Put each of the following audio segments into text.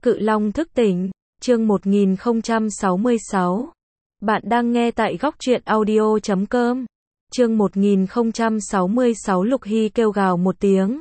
Cự Long thức tỉnh, chương 1066. Bạn đang nghe tại góc truyện audio.com. Chương 1066 Lục Hy kêu gào một tiếng.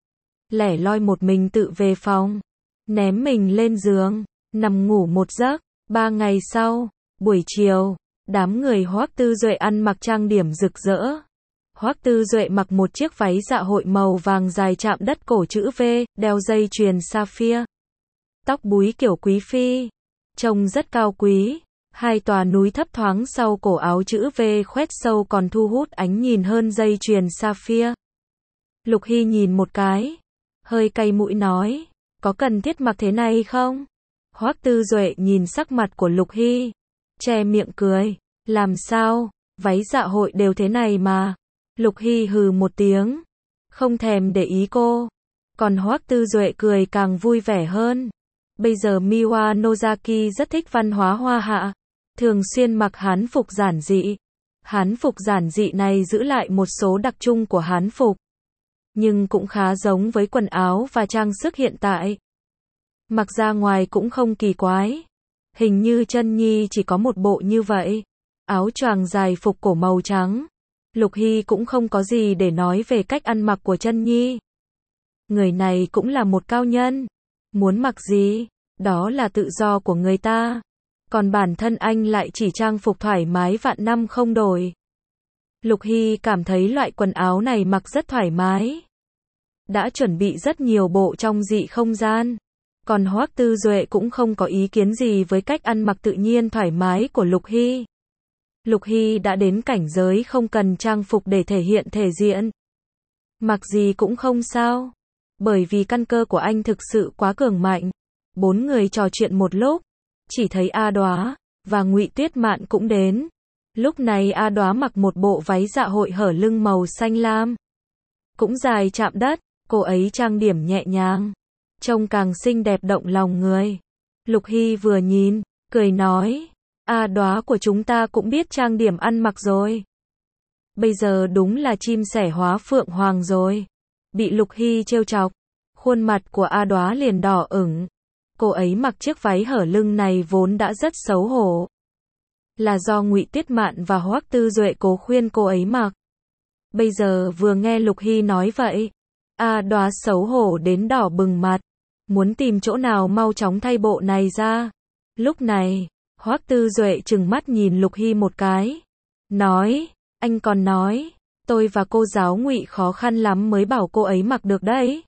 Lẻ loi một mình tự về phòng, ném mình lên giường, nằm ngủ một giấc. 3 ngày sau, buổi chiều, đám người Hoắc Tư Duệ ăn mặc trang điểm rực rỡ. Hoắc Tư Duệ mặc một chiếc váy dạ hội màu vàng dài chạm đất cổ chữ V, đeo dây chuyền sapphire. Tóc búi kiểu quý phi, trông rất cao quý. Hai tòa núi thấp thoáng sau cổ áo chữ V khoét sâu còn thu hút ánh nhìn hơn dây chuyền sapphire. Lục Hy nhìn một cái, hơi cay mũi nói, có cần thiết mặc thế này không? Hoắc Tư Duệ nhìn sắc mặt của Lục Hy, che miệng cười, làm sao, váy dạ hội đều thế này mà. Lục Hy hừ một tiếng, không thèm để ý cô. Còn Hoắc Tư Duệ cười càng vui vẻ hơn. Bây giờ Miwa Nozaki rất thích văn hóa Hoa Hạ, thường xuyên mặc hán phục giản dị. Hán phục giản dị này giữ lại một số đặc trưng của hán phục, nhưng cũng khá giống với quần áo và trang sức hiện tại. Mặc ra ngoài cũng không kỳ quái. Hình như Chân Nhi chỉ có một bộ như vậy. Áo choàng dài phục cổ màu trắng. Lục Hy cũng không có gì để nói về cách ăn mặc của Chân Nhi. Người này cũng là một cao nhân. Muốn mặc gì, đó là tự do của người ta. Còn bản thân anh lại chỉ trang phục thoải mái vạn năm không đổi. Lục Hy cảm thấy loại quần áo này mặc rất thoải mái. Đã chuẩn bị rất nhiều bộ trong dị không gian. Còn Hoắc Tư Duệ cũng không có ý kiến gì với cách ăn mặc tự nhiên thoải mái của Lục Hy. Lục Hy đã đến cảnh giới không cần trang phục để thể hiện thể diện. Mặc gì cũng không sao. Bởi vì căn cơ của anh thực sự quá cường mạnh. 4 người trò chuyện một lúc, chỉ thấy A Đóa và Ngụy Tuyết Mạn cũng đến. Lúc này A Đóa mặc một bộ váy dạ hội hở lưng màu xanh lam, cũng dài chạm đất, cô ấy trang điểm nhẹ nhàng, trông càng xinh đẹp động lòng người. Lục Hy vừa nhìn, cười nói, A Đóa của chúng ta cũng biết trang điểm ăn mặc rồi. Bây giờ đúng là chim sẻ hóa phượng hoàng rồi. Bị Lục Hy trêu chọc, khuôn mặt của A Đóa liền đỏ ửng. Cô ấy mặc chiếc váy hở lưng này vốn đã rất xấu hổ. Là do Ngụy Tuyết Mạn và Hoắc Tư Duệ cố khuyên cô ấy mặc. Bây giờ vừa nghe Lục Hy nói vậy, A Đóa xấu hổ đến đỏ bừng mặt, muốn tìm chỗ nào mau chóng thay bộ này ra. Lúc này, Hoắc Tư Duệ trừng mắt nhìn Lục Hy một cái, nói, anh còn nói, tôi và cô giáo Ngụy khó khăn lắm mới bảo cô ấy mặc được đấy.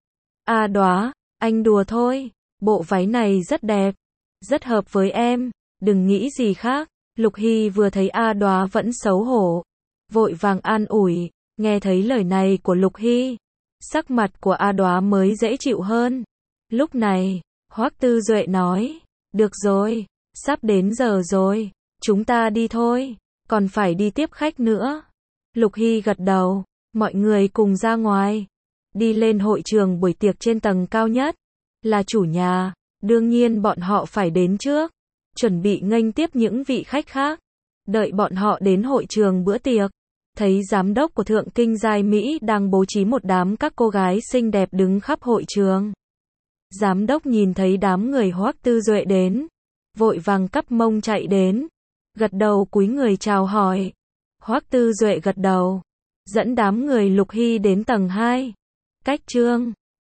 A Đóa, anh đùa thôi, bộ váy này rất đẹp, rất hợp với em, đừng nghĩ gì khác. Lục Hy vừa thấy A Đóa vẫn xấu hổ, vội vàng an ủi. Nghe thấy lời này của Lục Hy, sắc mặt của A Đóa mới dễ chịu hơn. Lúc này, Hoắc Tư Duệ nói, được rồi, sắp đến giờ rồi, chúng ta đi thôi, còn phải đi tiếp khách nữa. Lục Hy gật đầu, mọi người cùng ra ngoài, đi lên hội trường buổi tiệc trên tầng cao nhất. Là chủ nhà, đương nhiên bọn họ phải đến trước, chuẩn bị nghênh tiếp những vị khách khác. Đợi bọn họ đến hội trường bữa tiệc, thấy giám đốc của Thượng Kinh Giai Mỹ đang bố trí một đám các cô gái xinh đẹp đứng khắp hội trường. Giám đốc nhìn thấy đám người Hoắc Tư Duệ đến, vội vàng cắp mông chạy đến, gật đầu cúi người chào hỏi. Hoắc Tư Duệ gật đầu, dẫn đám người Lục Hy đến tầng 2. Cách Trương